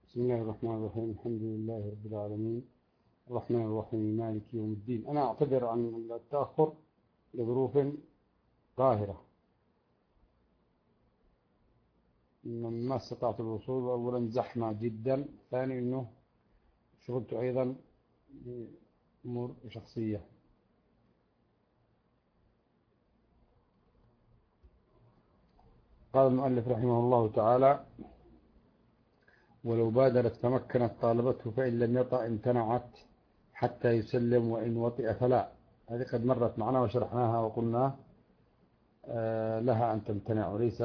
بسم الله الرحمن الرحيم. الحمد لله رب العالمين الرحمن الرحيم مالك يوم الدين. أنا أعتذر عن التأخر لظروف ظاهرة، ما استطعت الوصول. أولا زحمة جدا، ثاني أنه شغلت أيضا بأمور شخصية. قال المؤلف رحمه الله تعالى: ولو بادرت تمكنت طالبته، فإن لم يطأ امتنعت حتى يسلم، وإن وطئ فلا. هذه قد مرت معنا وشرحناها وقلنا لها أن تمتنع وليس.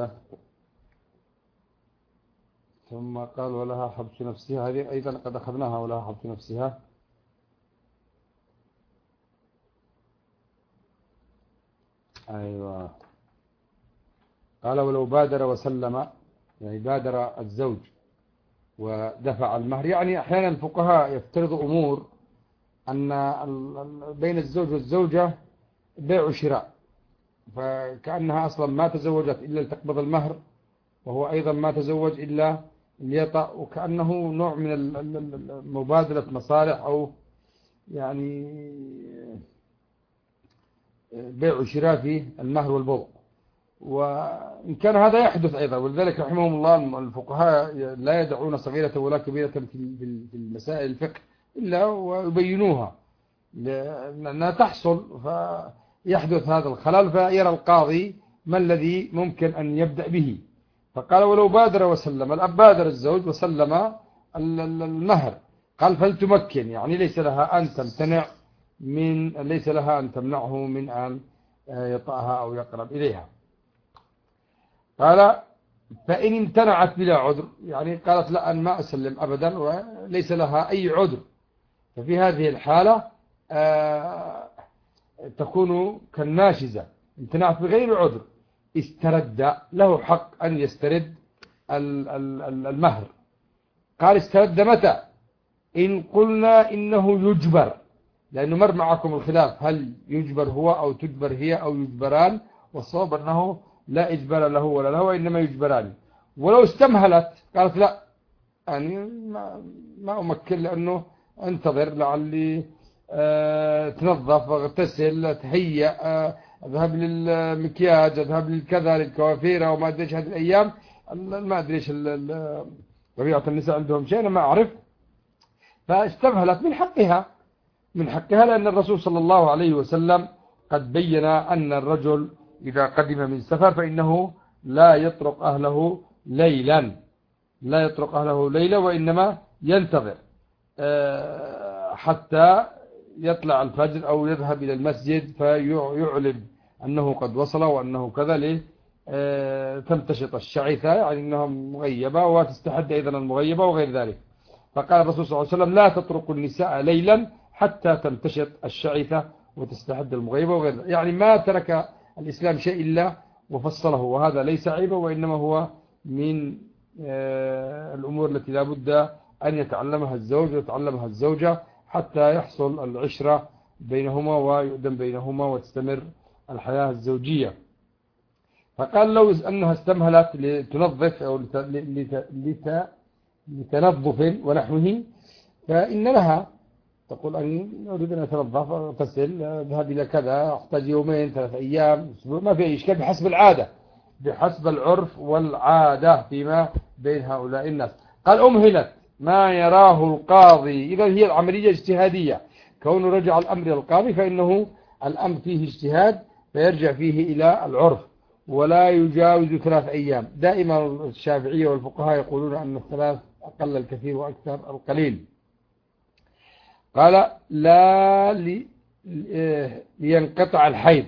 ثم قال: ولها حبس نفسها، هذه أيضا قد أخذناها، ولها حبس نفسها. أيوة. قال: ولو بادر وسلم، يعني بادر الزوج ودفع المهر. يعني أحيانا الفقهاء يفترضوا أمور أن بين الزوج والزوجة بيع وشراء، فكأنها أصلا ما تزوجت إلا لتقبض المهر، وهو أيضا ما تزوج إلا ليطأ، وكأنه نوع من مبادلة مصالح، أو يعني بيع وشراء في المهر والبضع. وإن كان هذا يحدث أيضا، ولذلك رحمهم الله الفقهاء لا يدعون صغيرة ولا كبيرة في المسائل الفقه إلا ويبينوها، لأنها تحصل فيحدث هذا الخلل، فيرى القاضي ما الذي ممكن أن يبدأ به. فقال: ولو بادر وسلم، الأب بادر الزوج وسلم المهر، قال: فلتمكن، يعني ليس لها أن تمتنع ليس لها أن تمنعه من أن يطأها أو يقرب إليها. قال: فإن امتنعت بلا عذر، يعني قالت: لا، أن ما أسلم أبدا وليس لها أي عذر، ففي هذه الحالة تكون كالناشزة، امتنعت بغير عذر، استرد، له حق أن يسترد المهر. قال: استرد متى؟ إن قلنا إنه يجبر، لأنه مر معكم الخلاف، هل يجبر هو أو تجبر هي أو يجبران، والصواب أنه لا إجبار له ولا له، وإنما يجبران. ولو استمهلت، قالت: لا، يعني ما أمكن، لأنه انتظر لعلي تنظف، اغتسل، تهيأ، اذهب للمكياج، اذهب للكذا، للكوافيرة، وما أدري ايش هذه الأيام، ما أدري ايش طبيعة النساء عندهم شيء، أنا ما أعرف. فاستمهلت من حقها، لأن الرسول صلى الله عليه وسلم قد بين أن الرجل إذا قدم من سفر فإنه لا يطرق أهله ليلا، وإنما ينتظر حتى يطلع الفجر أو يذهب إلى المسجد فيعلم أنه قد وصل وأنه كذا، تمتشط الشعثة، يعني أنها مغيبة، وتستحد أيضا المغيبة وغير ذلك. فقال الرسول صلى الله عليه وسلم: لا تترك النساء ليلا حتى تمتشط الشعثة وتستحد المغيبة وغير ذلك. يعني ما ترك الإسلام شيء إلا وفصله، وهذا ليس عيبا، وإنما هو من الأمور التي لا بد أن يتعلمها الزوج ويتعلمها الزوجة حتى يحصل العشرة بينهما ويؤدم بينهما وتستمر الحياة الزوجية. فقال: لو أنها استمهلت لتنظف أو لتنظف ونحوه، فإن لها تقول: أن أريد أن أتنظف، أغتسل، أذهب إلى كذا، أحتاج يومين 3 أيام، ما في إشكال، بحسب العادة، بحسب العرف والعادة فيما بين هؤلاء الناس. قال: أمهلت ما يراه القاضي. إذا هي العملية اجتهادية، كونه رجع الأمر إلى القاضي فإنه الأمر فيه اجتهاد، فيرجع فيه إلى العرف، ولا يجاوز 3 أيام. دائما الشافعية والفقهاء يقولون أن 3 أقل الكثير وأكثر القليل. قال: لا لينقطع الحيض،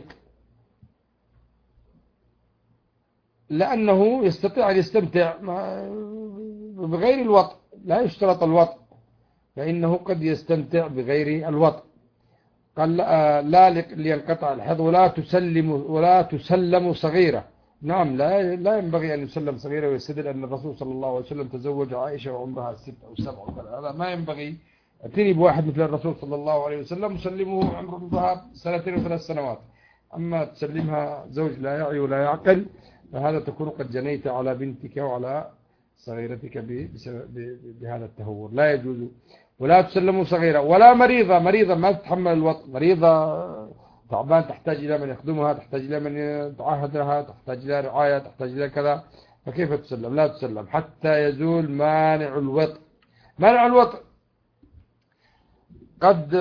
لأنه يستطيع أن يستمتع بغير الوطء، لا يشترط الوطء، فإنه قد يستمتع بغير الوطء. قال: لا لينقطع الحيض ولا تسلم صغيرة. نعم، لا ينبغي أن يسلم صغيرة، ويستدل أن الرسول صلى الله عليه وسلم تزوج عائشة وعمرها 6 أو 7، هذا ما ينبغي. اتني بواحد مثل الرسول صلى الله عليه وسلم مسلمه عمرها 2 و3 سنوات، أما تسلمها زوج لا يعي ولا يعقل، فهذا تكون قد جنيت على بنتك وعلى صغيرتك بهذا التهور، لا يجوز. ولا تسلم صغيرة ولا مريضة، مريضة ما تتحمل الوطء، مريضة تعبان تحتاج إلى من يخدمها، تحتاج إلى من يتعهد لها، تحتاج إلى رعاية، تحتاج إلى كذا، فكيف تسلم؟ لا تسلم حتى يزول مانع الوطء. مانع الوطء قد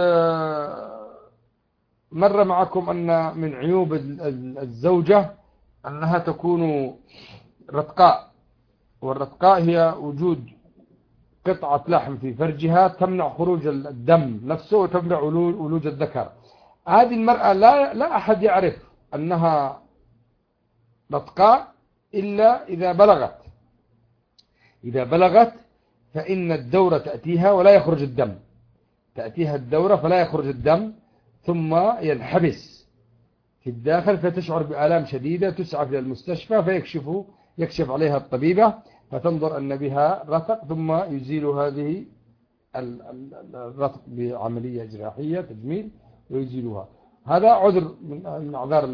مر معكم أن من عيوب الزوجة أنها تكون رتقاء، والرتقاء هي وجود قطعة لحم في فرجها تمنع خروج الدم نفسه وتمنع ولوج الذكر. هذه المرأة لا أحد يعرف أنها رتقاء إلا إذا بلغت. إذا بلغت فإن الدورة تأتيها ولا يخرج الدم، تأتيها الدورة فلا يخرج الدم، ثم ينحبس في الداخل فتشعر بآلام شديدة، تسعف إلى المستشفى يكشف عليها الطبيبة فتنظر أن بها رتق، ثم يزيل هذه الرتق بعملية جراحية تجميل ويزيلها. هذا عذر من أعذار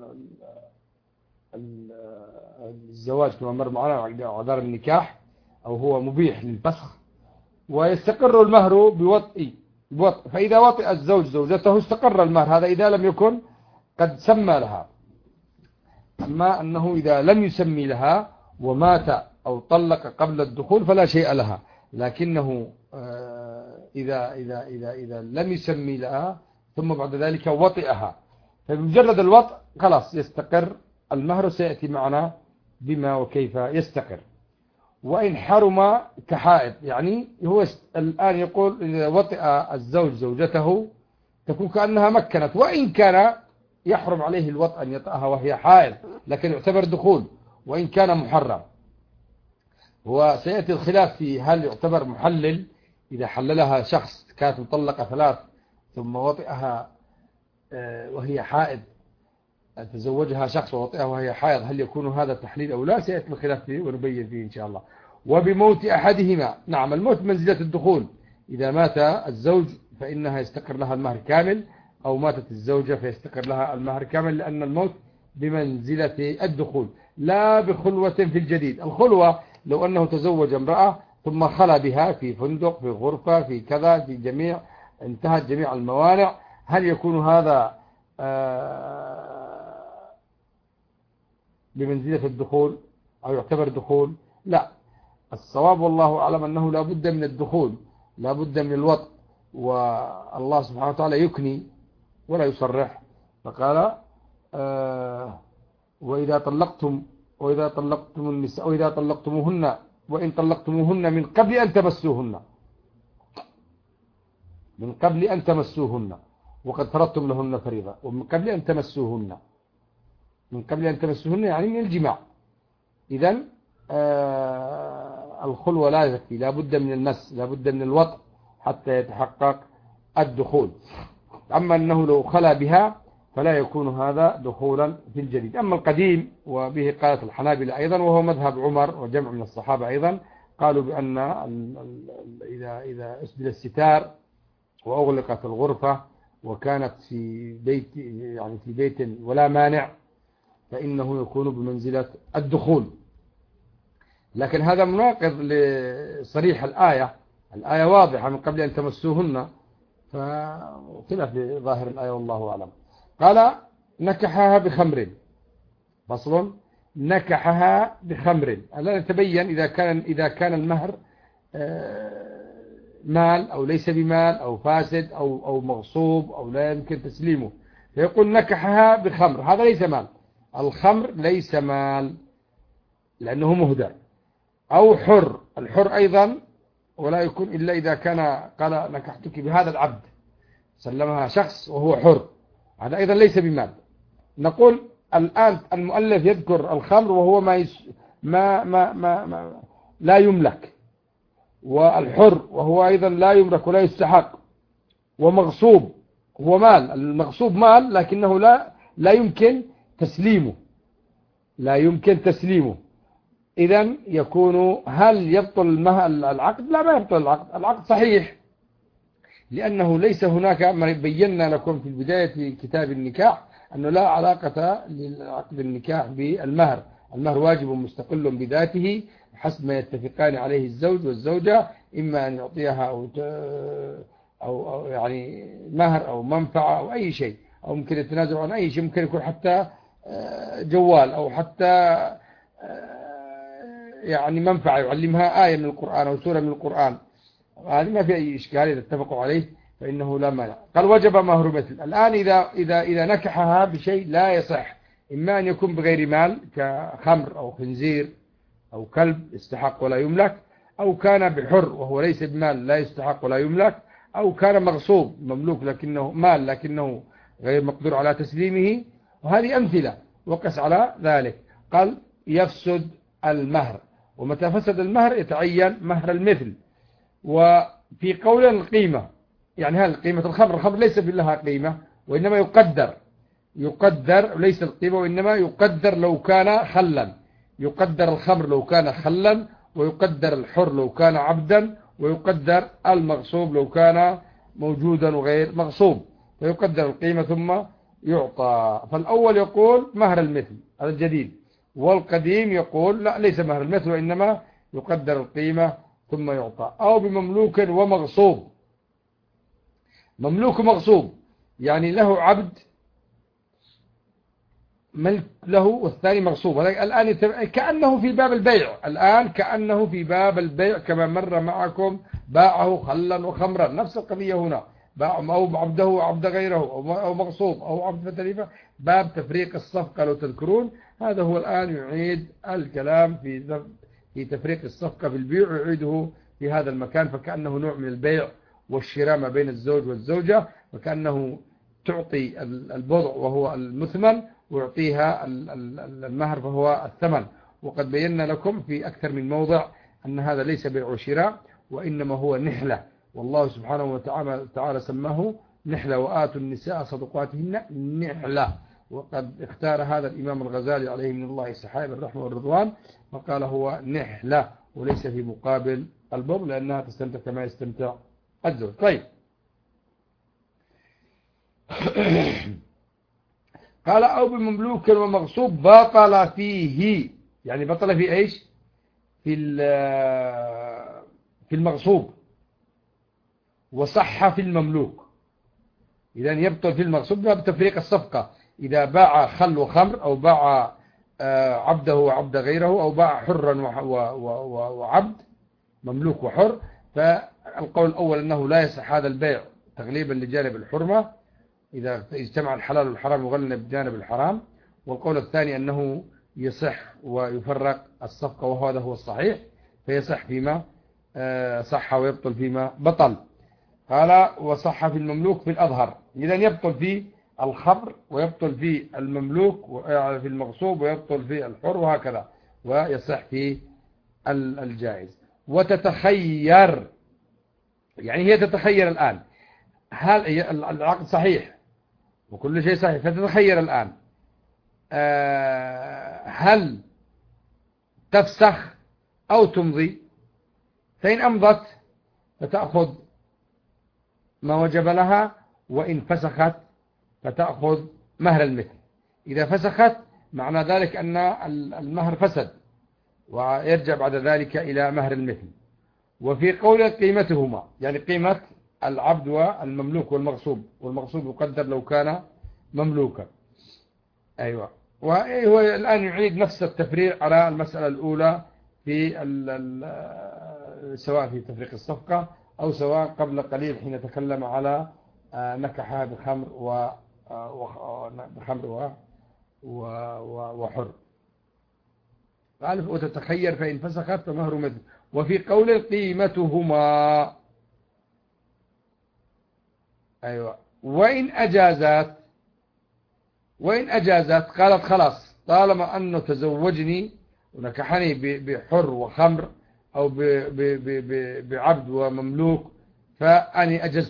الزواج كما مر معنا، أعذار النكاح، أو هو مبيح للفسخ. ويستقر المهر بوطء، فإذا وطئ الزوج زوجته استقر المهر، هذا إذا لم يكن قد سمى لها. أما أنه إذا لم يسمي لها ومات أو طلق قبل الدخول فلا شيء لها، لكنه إذا لم يسمي لها ثم بعد ذلك وطئها، فبمجرد الوطء خلاص يستقر المهر، سيأتي معنا بما وكيف يستقر. وإن حرم كحائض، يعني هو الآن يقول إذا وطئ الزوج زوجته تكون كأنها مكنت، وإن كان يحرم عليه الوطء أن يطأها وهي حائض، لكن يعتبر دخول وإن كان محرم. وسيأتي الخلاف في هل يعتبر محلل إذا حللها شخص كانت مطلقة 3 ثم وطئها وهي حائض، تزوجها شخص ووطئها وهي حائض، هل يكون هذا تحليل أو لا؟ سيأتي الخلاف فيه ونبين فيه إن شاء الله. وبموت أحدهما، نعم الموت منزلة الدخول، إذا مات الزوج فإنها يستقر لها المهر كامل، أو ماتت الزوجة فيستقر لها المهر كامل، لأن الموت بمنزلة الدخول لا بخلوة في الجديد. الخلوة لو أنه تزوج امرأة ثم خلى بها في فندق، في غرفة، في كذا، في انتهت جميع الموانع، هل يكون هذا بمنزلة الدخول أو يعتبر دخول؟ لا، الصواب والله أعلم أنه لا بد من الدخول، لا بد من الوطء. والله سبحانه وتعالى يكني ولا يصرح، فقال وإذا طلقتم النساء وإذا طلقتموهن وإن طلقتموهن من قبل أن تمسوهن وقد فرضتم لهن فريضة، ومن قبل أن تمسوهن، من قبل أن تمسوهن يعني من الجماع. إذن الخلوة لا يكفي، لا بد من المس، لا بد من الوطء حتى يتحقق الدخول. أما أنه لو خلى بها فلا يكون هذا دخولا في الجديد. أما القديم وبه قالت الحنابلة أيضا، وهو مذهب عمر وجمع من الصحابة أيضا، قالوا بأن إذا أسدل الستار وأغلقت الغرفة وكانت في بيت ولا مانع فإنه يكون بمنزلة الدخول. لكن هذا مناقض لصريح الآية واضحة من قبل أن تمسوهن، فخلاف ظاهر الآية والله أعلم. قال نكحها بخمر، فصل نكحها بخمر. الآن نتبين إذا كان المهر مال أو ليس بمال أو فاسد أو مغصوب أو لا يمكن تسليمه، فيقول نكحها بخمر. هذا ليس مال، الخمر ليس مال لأنه مهدر. أو حر، الحر أيضا ولا يكون إلا إذا كان قال نكحتك بهذا العبد، سلمها شخص وهو حر، هذا أيضا ليس بمال. نقول الآن المؤلف يذكر الخمر وهو ما لا يملك، والحر وهو أيضا لا يملك ولا يستحق، ومغصوب هو مال، المغصوب مال لكنه لا يمكن تسليمه، إذن يكون هل يبطل العقد؟ لا، ما يبطل العقد صحيح، لأنه ليس هناك ما بينا لكم في بداية كتاب النكاح أنه لا علاقة لعقد النكاح بالمهر، المهر واجب مستقل بذاته حسب ما يتفقان عليه الزوج والزوجة، إما أن يعطيها أو يعني مهر أو منفعة أو أي شيء، أو ممكن يتنازل عن أي شيء، ممكن يكون حتى جوال، أو حتى يعني منفعة يعلمها آية من القرآن أو سورة من القرآن، هذه ما في أي إشكال إذا اتفقوا عليه فإنه لا مانع. قال وجب مهر مثل. الآن إذا نكحها بشيء لا يصح، إما أن يكون بغير مال كخمر أو خنزير أو كلب يستحق ولا يملك، أو كان بحر وهو ليس بمال لا يستحق ولا يملك، أو كان مغصوب مملوك لكنه مال لكنه غير مقدور على تسليمه، وهذه أمثلة وقس على ذلك. قال يفسد المهر، ومتى فسد المهر يتعين مهر المثل. وفي قول القيمة، يعني هل قيمة الخمر ليس لها قيمة وإنما يقدر ليس القيمة وإنما يقدر لو كان خلا، يقدر الخمر لو كان خلا، ويقدر الحر لو كان عبدا، ويقدر المغصوب لو كان موجودا وغير مغصوب، فيقدر القيمة ثم يعطى. فالأول يقول مهر المثل هذا الجديد، والقديم يقول لا ليس مهر المثل وإنما يقدر القيمة ثم يعطى. أو بمملوك ومغصوب، مملوك ومغصوب يعني له عبد ملك له والثاني مغصوب، الآن كأنه في باب البيع، الآن كأنه في باب البيع كما مر معكم، باعه خلا وخمرا، نفس القضية هنا، باع أو عبده وعبد غيره أو مغصوب أو عبد فتليفة، باب تفريق الصفقة لو تذكرون. هذا هو الآن يعيد الكلام في تفريق الصفقة في البيع، يعيده في هذا المكان، فكأنه نوع من البيع والشراء ما بين الزوج والزوجة، وكأنه تعطي البضع وهو المثمن، ويعطيها المهر فهو الثمن. وقد بينا لكم في أكثر من موضع أن هذا ليس بيع وشراء وإنما هو نحلة، والله سبحانه وتعالى سماه نحلة، وآتوا النساء صدقاتهن نحلة. وقد اختار هذا الإمام الغزالي عليه من الله السحائب الرحمة والرضوان، وقال هو نحلة وليس في مقابل البر، لأنها تستمتع كما يستمتع الزوج. طيب قال أو بمملوك ومغصوب بطل فيه، يعني بطل في إيش؟ في المغصوب، وصح في المملوك. إذا يبطل في المغصوب بتفريق الصفقة، إذا باع خل وخمر، أو باع عبده وعبد غيره، أو باع حرا وعبد، مملوك وحر. فالقول الأول أنه لا يصح هذا البيع تغليبا لجانب الحرمة، إذا اجتمع الحلال والحرام يغلب بجانب الحرام. والقول الثاني أنه يصح ويفرق الصفقة، وهذا هو الصحيح، فيصح فيما صح ويبطل فيما بطل. قال وصح في المملوك في الأظهر، إذا يبطل في الخمر ويبطل في المملوك في المغصوب ويبطل في الحر، وهكذا، ويصح في الجائز. وتتخير، يعني هي تتخير الآن، هل العقد صحيح وكل شيء صحيح، فتتخير الآن هل تفسخ أو تمضي. فإن أمضت فتأخذ ما وجب لها، وإن فسخت فتأخذ مهر المثل. إذا فسخت معنى ذلك أن المهر فسد، ويرجع بعد ذلك إلى مهر المثل. وفي قول قيمتهما، يعني قيمة العبد والمملوك والمغصوب يقدر لو كان مملوكا. أيوة. وهو الآن يعيد نفس التفريع على المسألة الأولى في سواء في تفريق الصفقة أو سواء قبل قليل حين تكلم على نكحها بخمر وحر. قال وتتخير فإن فسخت فمهر مثل. وفي قول قيمتهما، أيوة، وإن أجازت قالت خلاص طالما أنه تزوجني ونكحني بحر وخمر أو بعبد ومملوك، فأني أجزت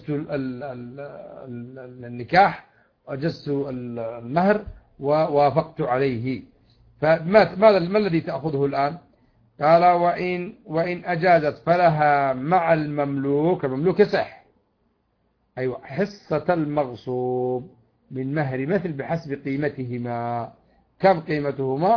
النكاح وأجزت المهر ووافقت عليه. ما الذي تأخذه الآن؟ قال وإن أجازت فلها مع المملوك يصح، أيوة، حصة المغصوب من مهر مثل بحسب قيمتهما. كم قيمتهما؟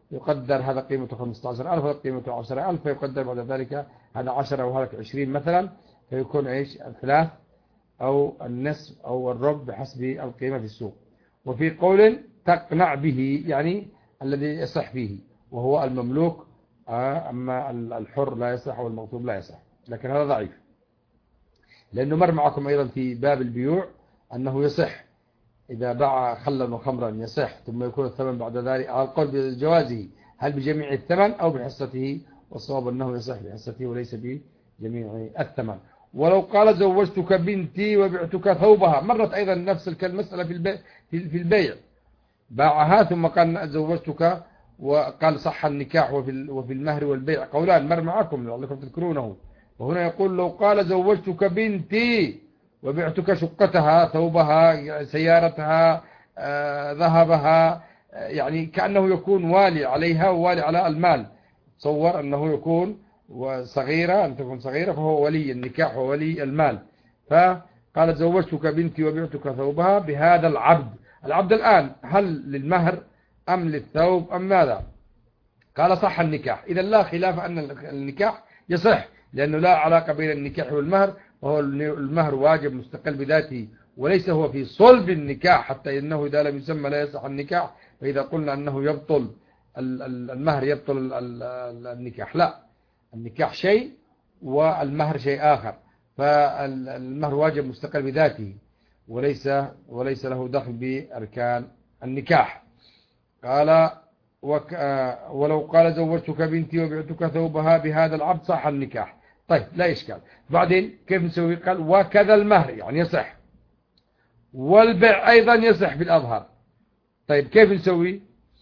يقدر هذا قيمته 15,000 وهذا قيمته 10,000، فيقدر بعد ذلك هذا 10 وهذا 20 مثلا، فيكون إيش الثلاث أو النصف أو الربع بحسب القيمة في السوق. وفي قول تقنع به يعني الذي يصح فيه وهو المملوك، أما الحر لا يصح والمغصوب لا يصح، لكن هذا ضعيف، لأنه مر معكم أيضا في باب البيوع أنه يصح إذا باع خلا وخمرا يصح، ثم يكون الثمن بعد ذلك على القول بجوازه، هل بجميع الثمن أو بحصته؟ والصواب أنه يصح بحصته وليس بجميع الثمن. ولو قال زوجتك بنتي وبعتك ثوبها، مرت أيضا نفس المسألة في البيع، باعها ثم قال زوجتك، وقال صح النكاح. وفي المهر والبيع قولان مر معكم لعلكم تذكرونه. وهنا يقول لو قال زوجتك بنتي وبعتك شقتها ثوبها سيارتها ذهبها، يعني كأنه يكون والي عليها ووالي على المال. تصور أنه يكون وصغيرة، أن تكون صغيرة، فهو ولي النكاح وولي المال. فقال زوجتك بنتي وبعتك ثوبها بهذا العبد. العبد الآن هل للمهر أم للثوب أم ماذا؟ قال صح النكاح. إذا لا خلاف أن النكاح يصح، لأنه لا علاقة بين النكاح والمهر، وهو المهر واجب مستقل بذاته وليس هو في صلب النكاح، حتى إنه إذا لم يسمى لا يصح النكاح. فإذا قلنا أنه يبطل المهر يبطل النكاح، لا، النكاح شيء والمهر شيء آخر. فالمهر واجب مستقل بذاته وليس له دخل بأركان النكاح. قال ولو قال زوجتك بنتي وبعتك ثوبها بهذا العبد صح النكاح. طيب لا إشكال. بعدين كيف نسوي؟ قال وكذا المهر يعني يصح، والبيع أيضا يصح بالأظهر. طيب كيف نسوي؟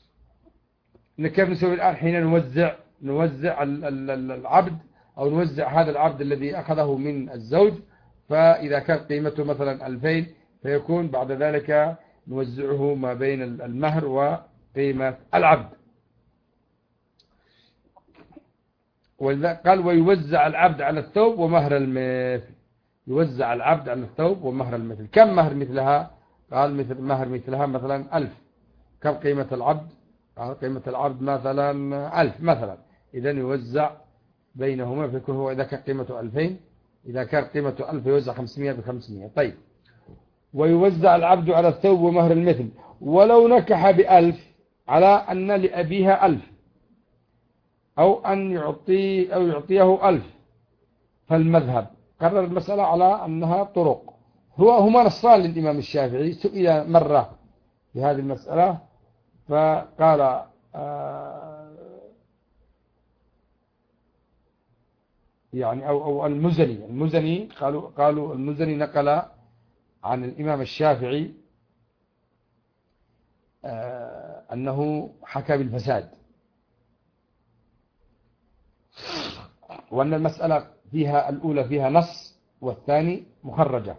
الآن حين نوزع العبد، أو نوزع هذا العبد الذي أخذه من الزوج، فإذا كان قيمته مثلا 2000 فيكون بعد ذلك نوزعه ما بين المهر وقيمة العبد. قال ويوزع العبد على الثوب ومهر المثل. يوزع العبد على الثوب ومهر المثل. كم مهر مثلها؟ قال مهر مثلها مثلا 1000. كم قيمة العبد؟ قال قيمة العبد مثلا 1000 مثلا. إذا يوزع بينهما، فيكون هو إذا كان قيمته 2000، إذا كان قيمته 1000 يوزع 500 ب500. طيب ويوزع العبد على الثوب ومهر المثل. ولو نكح ب1000 على أن لأبيها 1000، أو أن يعطيه 1000، فالمذهب قرر المسألة على أنها طرق. هما نصان للإمام الشافعي، سئل مرة في هذه المسألة فقال يعني أو المزني قالوا المزني نقل عن الإمام الشافعي أنه حكى بالفساد، وأن المسألة فيها الأولى فيها نص والثاني مخرجة.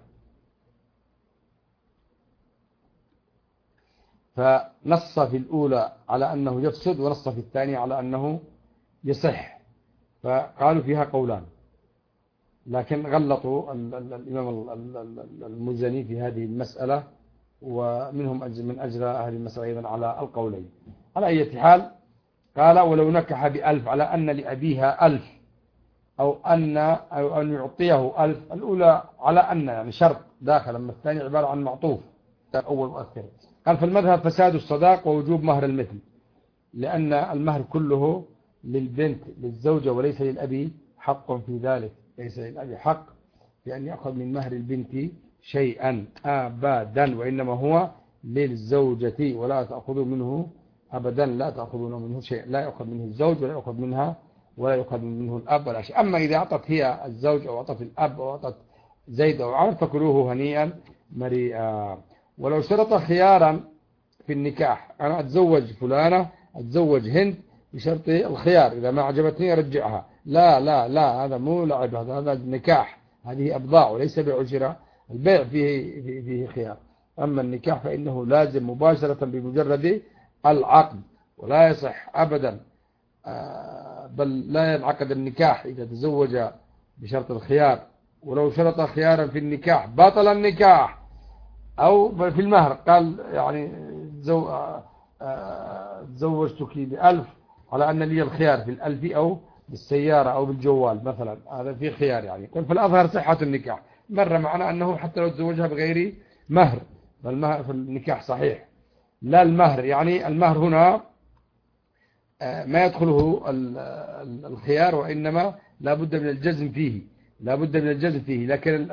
فنص في الأولى على أنه يفسد، ونص في الثاني على أنه يصح، فقالوا فيها قولان. لكن غلطوا الإمام المزني في هذه المسألة، ومنهم من أجرى هذه المسألة أيضا على القولين. على أي حال قال ولو نكح ب1000 على أن لأبيها 1000، أو أن يعطيه 1000. الأولى على أن يعني شرط داخل، أما الثاني عبارة عن معطوف أول مؤثر. قال فالمذهب فساد الصداق ووجوب مهر المثل، لأن المهر كله للبنت للزوجة وليس للأبي حق في ذلك. ليس للأبي حق بأن يأخذ من مهر البنت شيئا أبدا، وإنما هو للزوجة، ولا تأخذوا منه أبدا، لا تأخذون منه شيء، لا يأخذ منه الزوج ولا يأخذ منها ولا يأخذ منه الأب ولا شيء. أما إذا أعطت هي الزوج أو أعطت الأب أو أعطت زيد أو عمر فكلوه هنيئا مريئا. ولو شرط خيارا في النكاح، أنا أتزوج فلانة، أتزوج هند بشرط الخيار، إذا ما عجبتني أرجعها، لا لا لا، هذا مو لعب، هذا نكاح، هذه أبضاع وليس بيع وشراء. البيع فيه خيار، أما النكاح فإنه لازم مباشرة بمجرد العقد، ولا يصح أبدا، بل لا ينعقد النكاح إذا تزوج بشرط الخيار. ولو شرط خيارا في النكاح بطل النكاح. أو في المهر قال يعني تزوجتك ب1000 على أن لي الخيار في الألف أو بالسيارة أو بالجوال مثلا، هذا في خيار يعني. يقول فالأظهر صحة النكاح، مر معنا أنه حتى لو تزوجها بغير مهر فالمهر في النكاح صحيح. لا المهر، يعني المهر هنا ما يدخله الخيار، وإنما لا بد من الجزم فيه، لا بد من الجزم فيه، لكن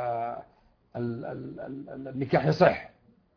النكاح يصح.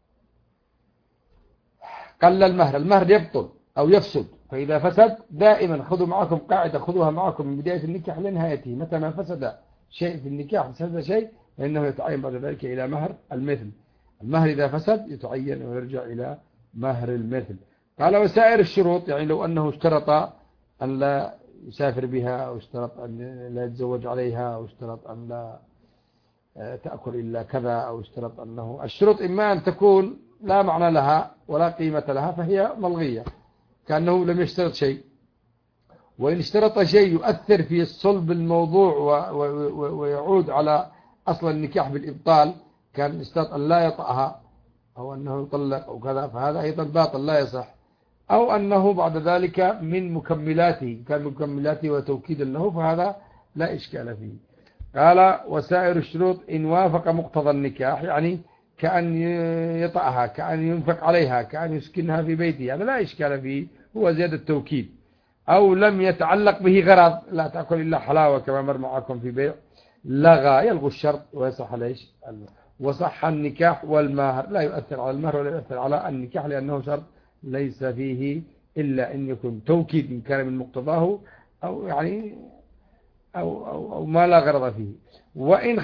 قل المهر، المهر يبطل أو يفسد، فإذا فسد دائما خذوا معكم قاعدة، خذوها معكم من بداية النكاح لنهايته، متى ما فسد شيء في النكاح، فسد شيء، فإنه يتعين بعد ذلك إلى مهر المثل. المهر إذا فسد يتعين ويرجع إلى مهر المثل. قال وسائر الشروط، يعني لو أنه اشترط أن لا يسافر بها، أو اشترط أن لا يتزوج عليها، أو اشترط أن لا تأكل إلا كذا، أو اشترط أنه، الشروط إما أن تكون لا معنى لها ولا قيمة لها فهي ملغية، كأنه لم يشترط شيء. وإن اشترط شيء يؤثر في صلب الموضوع ويعود على أصل النكاح بالإبطال، كان اشترط أن لا يطأها، أو أنه يطلق أو كذا، فهذا أيضا باطل لا يصح. أو أنه بعد ذلك من مكملاته، كان مكملاته وتوكيدا له، فهذا لا إشكال فيه. قال وسائر الشروط إن وافق مقتضى النكاح، يعني كأن يطأها، كأن ينفق عليها، كأن يسكنها في بيته، هذا لا إشكال فيه، هو زيادة التوكيد. أو لم يتعلق به غرض، لا تأكل إلا حلاوة كما مر معكم في بيع، لغى، يلغو الشرط ويصح ليش. وصح النكاح والمهر، لا يؤثر على المهر ولا يؤثر على النكاح، لأنه شرط ليس فيه إلا أن يكون توكيد إن كان من مقتضاه، أو يعني أو ما لا غرض فيه. وإن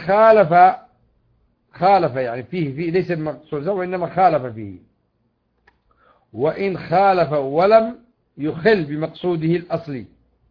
خالف يعني فيه ليس المقصود وإنما خالف فيه. وإن خالف ولم يخل بمقصوده الأصلي،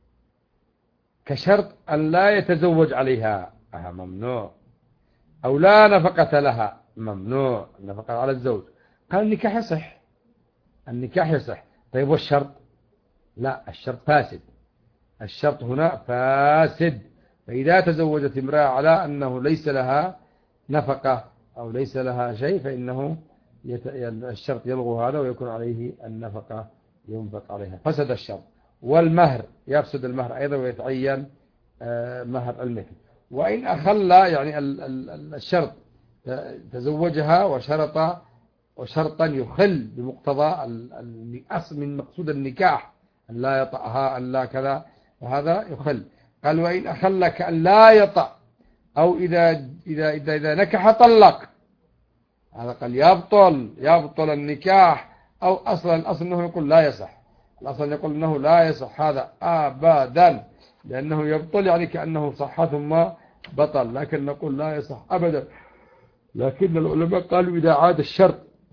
كشرط أن لا يتزوج عليها، ممنوع. أو لا نفقة لها، ممنوع النفقة على الزوج. قال النكاح يصح، النكاح يصح. طيب والشرط؟ لا، الشرط فاسد، الشرط هنا فاسد. فإذا تزوجت امرأة على أنه ليس لها نفقة أو ليس لها شيء، فإنه الشرط يلغو هذا ويكون عليه النفقة ينفق عليها، فسد الشرط. والمهر يفسد المهر أيضا ويتعين مهر المثل. وإن أخل يعني الشرط تزوجها وشرطا يخل بمقتضى من مقصود النكاح، أن لا يطأها، أن لا كذا، وهذا يخل. قال وإن أخل كأن لا يطأ، أو إذا نكح طلق، هذا قال يبطل النكاح. أو الأصل أنه يقول لا يصح، الأصل يقول أنه لا يصح هذا أبدا، لأنه يبطل يعني كأنه صح ثم بطل، لكن نقول لا يصح أبدا. لكن العلماء قالوا إذا عاد الشرط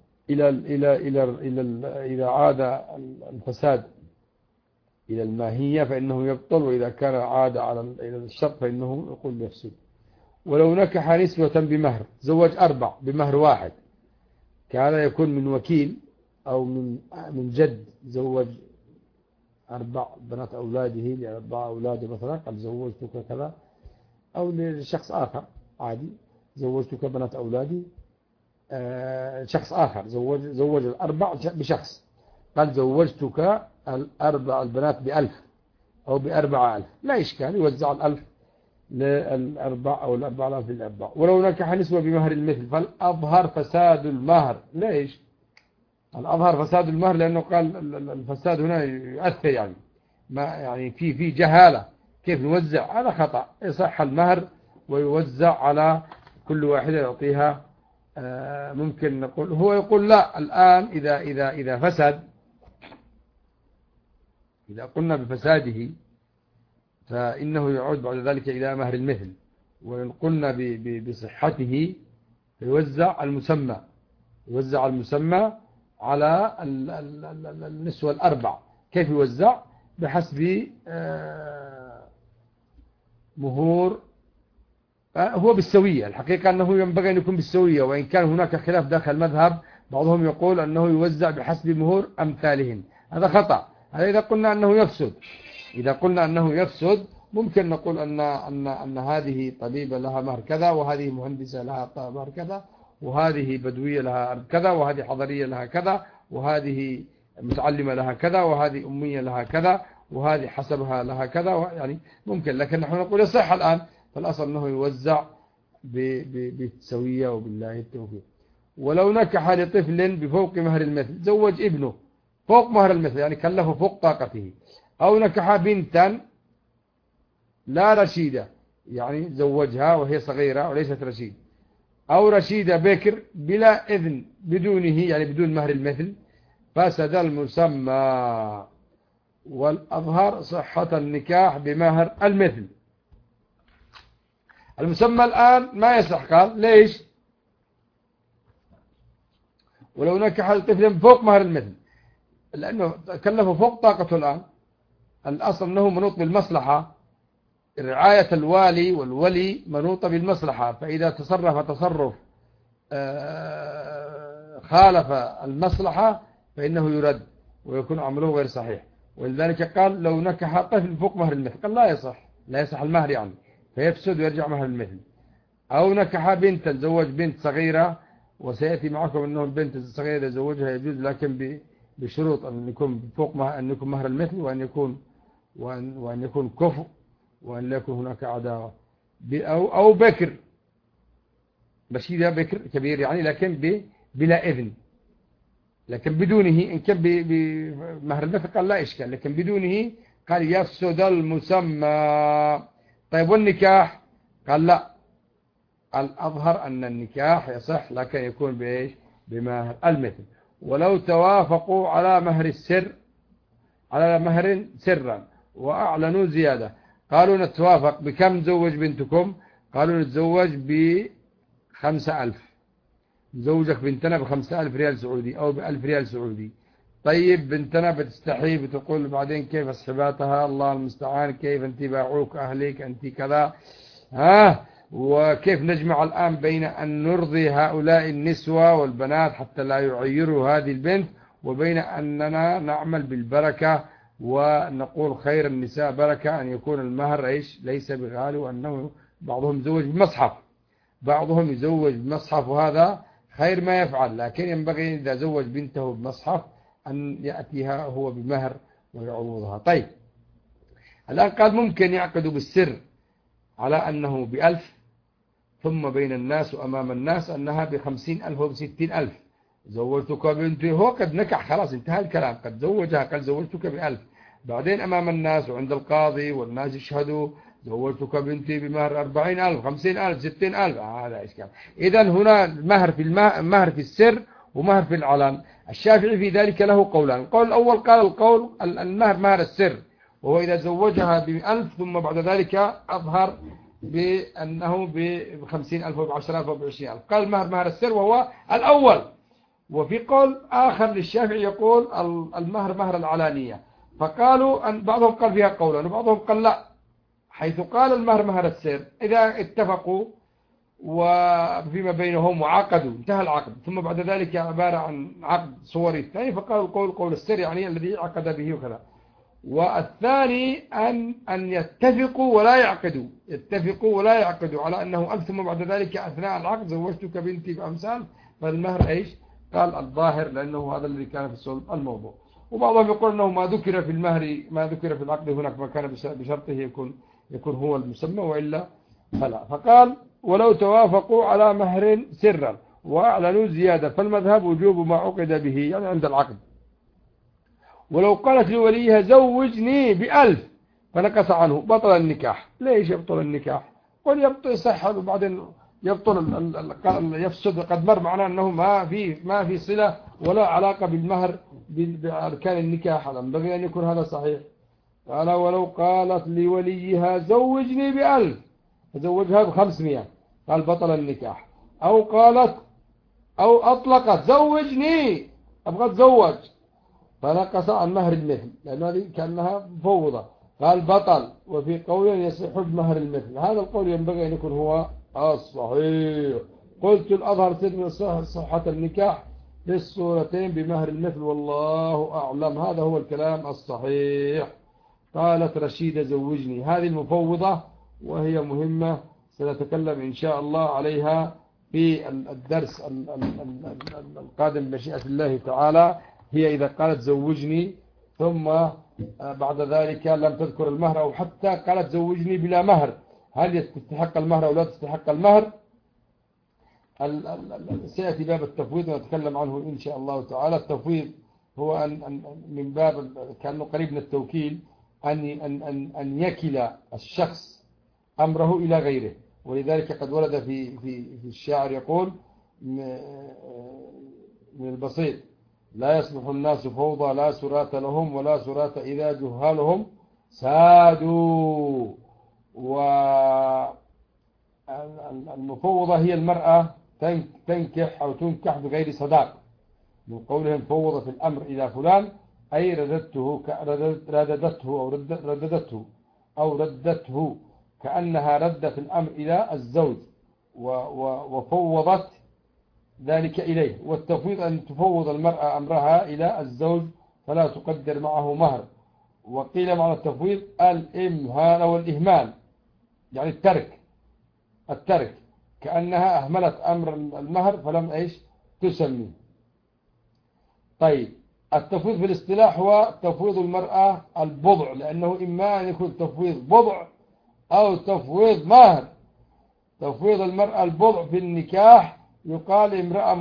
إذا عاد الفساد إلى الماهية فإنه يبطل، وإذا كان عاد إلى الشرط فإنه يقول يفسد. ولو نكح نسوة بمهر، زوج 4 بمهر واحد، كان يكون من وكيل أو من جد، زوج 4 بنات أولاده ل4 أولاده مثلا، قال زوجتك كذا، أو لشخص آخر عادي، زوجتك بنات أولادي. شخص آخر زوج 4 بشخص، قال زوجتك 4 البنات ب1000 أو ب4000، لا إشكال، يوزع 1000 للأربع أو 4000 للأربع. ولو نكح نسوة بمهر المثل فالأظهر فساد المهر. ليش الأظهر فساد المهر؟ لأنه قال الفساد هنا يؤثر، يعني ما يعني في جهالة، كيف نوزع؟ هذا خطأ. يصح المهر ويوزع على كل واحدة يعطيها. ممكن نقول، هو يقول لا، الآن إذا فسد، إذا قلنا بفساده فإنه يعود بعد ذلك إلى مهر المثل. وإن قلنا بصحته يوزع المسمى على النسوة 4. كيف يوزع؟ بحسب مهور. هو بالسوية، الحقيقة أنه ينبغي أن يكون بالسوية، وإن كان هناك خلاف داخل المذهب، بعضهم يقول أنه يوزع بحسب مهور أمثالهن، هذا خطأ. هذا إذا قلنا أنه يفسد، ممكن نقول أن هذه طبيبة لها مهر كذا، وهذه مهندسة لها مهر كذا، وهذه بدوية لها كذا، وهذه حضرية لها كذا، وهذه متعلمة لها كذا، وهذه أمية لها كذا، وهذه حسبها لها كذا، يعني ممكن. لكن نحن نقول يصح الآن، فالأصل أنه يوزع بالتسوية وبالله التوفيق. ولو نكح لطفل بفوق مهر المثل، زوج ابنه فوق مهر المثل، يعني كلفه فوق طاقته، أو نكح بنتا لا رشيدة، يعني زوجها وهي صغيرة وليست رشيد، أو رشيدة بكر بلا إذن بدونه، يعني بدون مهر المثل، فسد المسمى. والأظهر صحة النكاح بمهر المثل. المسمى الآن ما يصح، قال ليش؟ ولو نكح الطفل فوق مهر المثل، لأنه كلفه فوق طاقته الآن. الأصل أنه منوط بالمصلحة، رعاية الوالي والولي منوطة بالمصلحة، فإذا تصرف تصرف خالف المصلحة فإنه يرد ويكون عمله غير صحيح. ولذلك قال لو نكح طفل فوق مهر المثل، قال لا يصح، لا يصح المهر يعني، فيفسد ويرجع مهر المثل. أو نكح بنتا، زوج بنت صغيرة، وسيأتي معكم أنه البنت الصغيرة يزوجها يجوز، لكن بشروط أن يكون فوق أن يكون مهر المثل، وأن يكون كفء، وأن لا يكون هناك عداوة. أو بكر، بشيدة بكر كبير يعني، لكن بلا إذن، لكن بدونه. إن كان بمهر المثل قال لا إشكال، لكن بدونه قال يفسد المسمى. طيب والنكاح؟ قال لا، الأظهر أن النكاح يصح، لكن يكون بإيش؟ بمهر المثل. ولو توافقوا على مهر السر، على مهر سرا، وأعلنوا زيادة، قالوا نتوافق بكم زوج بنتكم؟ قالوا نتزوج ب5,000، زوجك بنتنا ب5,000 ريال سعودي أو ب1,000 ريال سعودي. طيب بنتنا بتستحي، بتقول بعدين كيف أصحباتها، الله المستعان، كيف أنت باعوك أهلك، أنت كذا، وكيف نجمع الآن بين أن نرضي هؤلاء النسوة والبنات حتى لا يعيروا هذه البنت، وبين أننا نعمل بالبركة ونقول خير النساء بركة، أن يكون المهر إيش؟ ليس بغالي، وأنه بعضهم يزوج بمصحف، بعضهم يزوج بمصحف، وهذا خير ما يفعل، لكن ينبغي إذا زوج بنته بمصحف أن يأتيها هو بمهر ويعوضها. طيب الآن قال ممكن يعقدوا بالسر على أنه ب1,000، ثم بين الناس وأمام الناس أنها ب50,000 وب60,000. زوجتك بنتي، هو قد نكح خلاص انتهى الكلام، قد زوجها، قال زوجتك ب1,000، بعدين أمام الناس وعند القاضي والناس يشهدوا زوجتك بنتي بمهر 40,000 50,000 60,000، هذا إشكال. إذا هنا مهر في السر ومهر في العلن. الشافعي في ذلك له قولان. القول الأول قال القول المهر مهر السر، وهو إذا زوجها ب1,000 ثم بعد ذلك أظهر بأنه ب50,000 وب10,000 وب20,000، قال مهر السر وهو الأول. وفي قول آخر للشافعي يقول المهر مهر العلانية. فقالوا أن بعضهم قال فيها قولا وبعضهم قال لا، حيث قال المهر مهر السر إذا اتفقوا وفيما بينهم وعقدوا انتهى العقد، ثم بعد ذلك عبارة عن عقد صوري الثاني، فقالوا القول قول السر، يعني الذي عقد به وكذا. والثاني أن يتفقوا ولا يعقدوا، يتفقوا ولا يعقدوا على أنه ثم بعد ذلك أثناء العقد زوجتك بنتي ب5,000، فالمهر إيش؟ قال الظاهر، لأنه هذا الذي كان في صلب الموضوع. وبعضهم يقول أنه ما ذكر في المهر، ما ذكر في العقد هناك ما كان بشرطه يكون هو المسمى، وإلا فلا. فقال ولو توافقوا على مهر سرا وأعلنوا زيادة، فالمذهب وجوب ما عقد به، يعني عند العقد. ولو قالت لوليها زوجني ب1,000 فنقص عنه بطل النكاح. ليش يبطل النكاح؟ قل يبطل يصح وبعدين يبطل يفسد، قد مر معنا أنه ما في صلة ولا علاقة بالمهر بأركان النكاح، ينبغي أن يكون هذا صحيح. قال ولو قالت لوليها زوجني ب1,000 فزوجها ب500، قال بطل النكاح. أو قالت أو أطلقت زوجني أبغى أتزوج، فنقص عن مهر المثل، لأن هذه كأنها مفوضة، قال بطل. وفي قول يصح بمهر المثل، هذا القول ينبغي أن يكون هو الصحيح. قلت الأظهر سر صحة النكاح في الصورتين بمهر المثل، والله أعلم. هذا هو الكلام الصحيح. قالت رشيدة زوجني، هذه المفوضة وهي مهمة، سنتكلم إن شاء الله عليها في الدرس القادم بمشيئة الله تعالى. هي إذا قالت زوجني ثم بعد ذلك لم تذكر المهر، أو حتى قالت زوجني بلا مهر، هل تستحق المهر أو لا تستحق المهر؟ سيأتي باب التفويض ونتكلم عنه إن شاء الله تعالى. التفويض هو أن من باب كأنه قريب من التوكيل، أن يكل الشخص أمره إلى غيره. ولذلك قد ورد في الشاعر يقول من البسيط: لا يصلح الناس فوضى، لا سرات لهم ولا سرات إذا جهالهم سادوا. والمفوضة هي المرأة تنكح أو تنكح بغير صداق، من قولهم فوضت الأمر إلى فلان، أي ردته كأنها ردت الأمر إلى الزوج وفوضت ذلك إليه. والتفويض أن تفوض المرأة أمرها إلى الزوج فلا تقدر معه مهر. وقيل معنى التفويض الإمهال أو الإهمال، يعني الترك كأنها أهملت أمر المهر فلم تسمي. طيب، التفويض في الاصطلاح هو تفويض المرأة البضع، لأنه إما أن يكون تفويض بضع أو تفويض مهر. تفويض المرأة البضع في النكاح يقال امرأة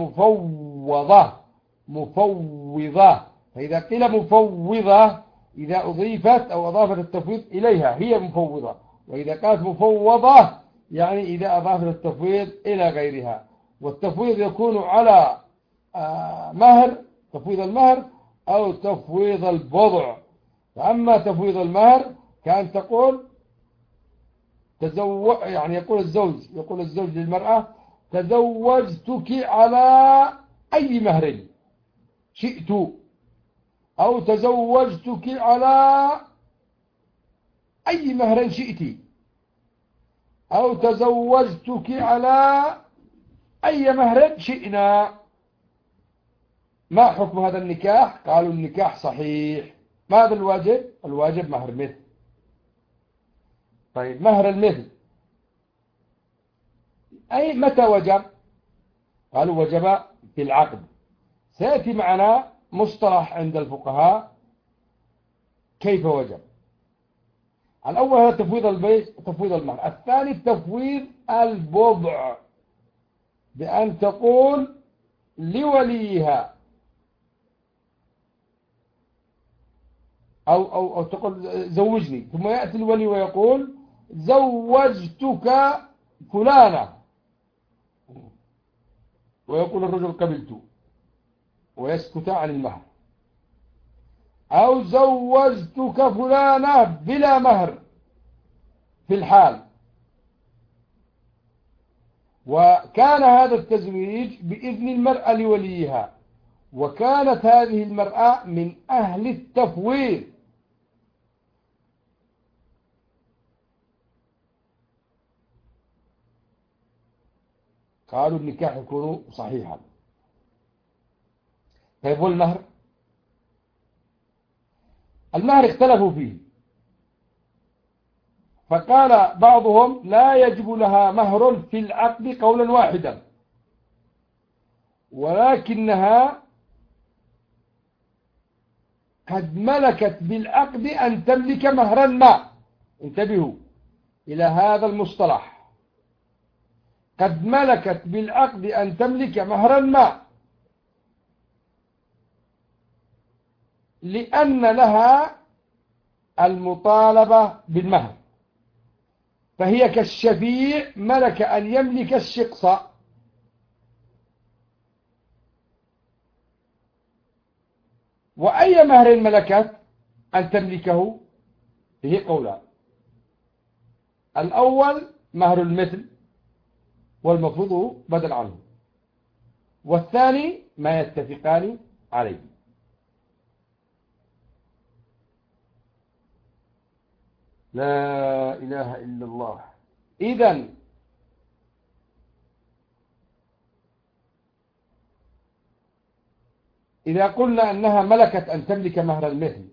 مفوضة. فإذا قيل مفوضة، إذا أضيفت أو أضافت التفويض إليها هي مفوضة، وإذا قالت مفوضة يعني إذا أضافت التفويض إلى غيرها. والتفويض يكون على مهر، تفويض المهر، أو تفويض البضع. فأما تفويض المهر كأن تقول يعني يقول الزوج للمرأة: تزوجتك على أي مهر شئت، أو تزوجتك على أي مهر شئت، أو تزوجتك على أي مهر شئنا. ما حكم هذا النكاح؟ قالوا النكاح صحيح. ماذا الواجب؟ الواجب مهر مثل. طيب، مهر المثل أي متى وجب؟ قالوا وجب في العقد. سيأتي معنا مصطلح عند الفقهاء كيف وجب. الأول هذا تفويض البيت، تفويض المهر. الثاني تفويض البضع، بأن تقول لوليها أو تقول زوجني، ثم يأتي الولي ويقول زوجتك فلانة، ويقول الرجل قبلت ويسكت عن المهر. أو زوجتك فلانة بلا مهر في الحال. وكان هذا التزويج بإذن المرأة لوليها، وكانت هذه المرأة من أهل التفويض. قالوا النكاح يكون صحيحا. طيب، والمهر؟ المهر اختلفوا فيه، فقال بعضهم لا يجب لها مهر في العقد قولا واحدا، ولكنها قد ملكت بالعقد أن تملك مهرا ما. انتبهوا إلى هذا المصطلح، قد ملكت بالعقد أن تملك مهرا ما، لأن لها المطالبة بالمهر، فهي كالشفيع ملك أن يملك الشقص. وأي مهر ملكت أن تملكه؟ فيه قولان: الأول مهر المثل والمفروض بدل عنه، والثاني ما يتفقان عليه. لا إله إلا الله. إذا قلنا أنها ملكت أن تملك مهر المثل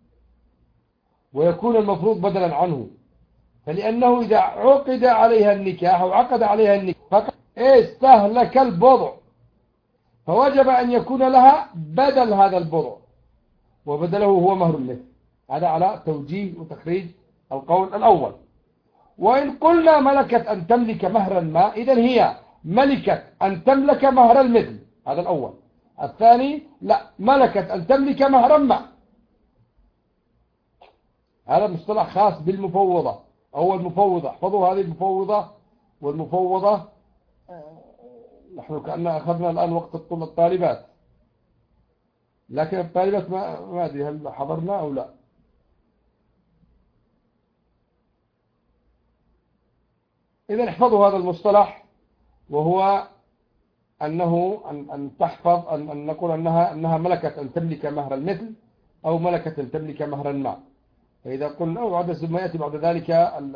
ويكون المفروض بدلا عنه، فلأنه إذا عقد عليها النكاح أو عقد عليها النكاح فقد استهلك البضع، فوجب أن يكون لها بدل هذا البضع، وبدله هو مهر المثل. هذا على توجيه وتخريج القول الأول. وإن قلنا ملكت أن تملك مهرا ما، إذن هي ملكت أن تملك مهر المثل، هذا الأول. الثاني لا، ملكت أن تملك مهرا ما. هذا مصطلح خاص بالمفوضة أو المفوضة. احفظوا هذه المفوضة والمفوضة. نحن كأننا أخذنا الآن وقت الطالبات، لكن الطالبات ما أدري هل حضرنا أو لا. إذا احفظوا هذا المصطلح، وهو أنه أن تحفظ أن نقول أنها ملكت أن تملك مهر المثل أو ملكت أن تملك مهرا ما. فإذا قلنا وعد ما يأتي بعد ذلك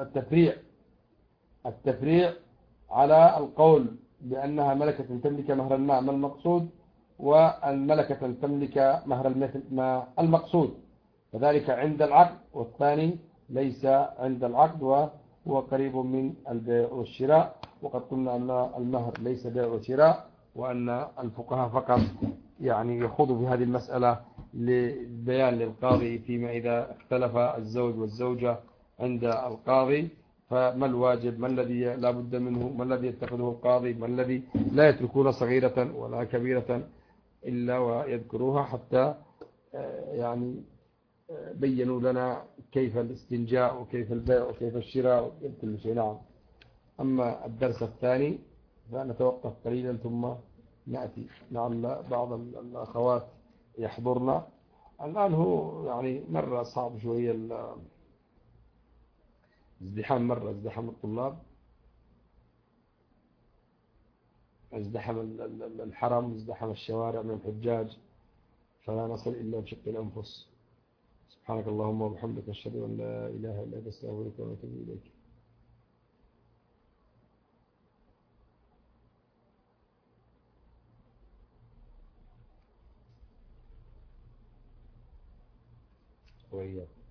التفريع على القول بأنها ملكت أن تملك مهرا ما المقصود، وأن ملكت أن تملك مهر المثل ما المقصود. فذلك عند العقد، والثاني ليس عند العقد وهو قريب من البيع والشراء. وقد قلنا أن المهر ليس بيع وشراء، وأن الفقهاء فقط يعني يخوضوا في هذه المسألة للبيان للقاضي فيما إذا اختلف الزوج والزوجة عند القاضي، فما الواجب، ما الذي لا بد منه، ما الذي يتخذه القاضي، ما الذي لا يتركون صغيرة ولا كبيرة إلا ويذكروها، حتى يعني بينوا لنا كيف الاستنجاء وكيف البيع وكيف الشراء وكيف كل شيء. نعم. أما الدرس الثاني فنتوقف قليلا ثم نأتي. لعل بعض الأخوات يحضرنا الآن. هو يعني مرة صعب شوية ازدحام، مرة ازدحام الطلاب، ازدحام الحرم، ازدحام الشوارع من الحجاج، فلا نصل إلا بشق الأنفس. سبحانك اللهم وبحمدك، أشهد أن لا إله إلا أنت، أستغفرك وأتوب إليك. وإياك.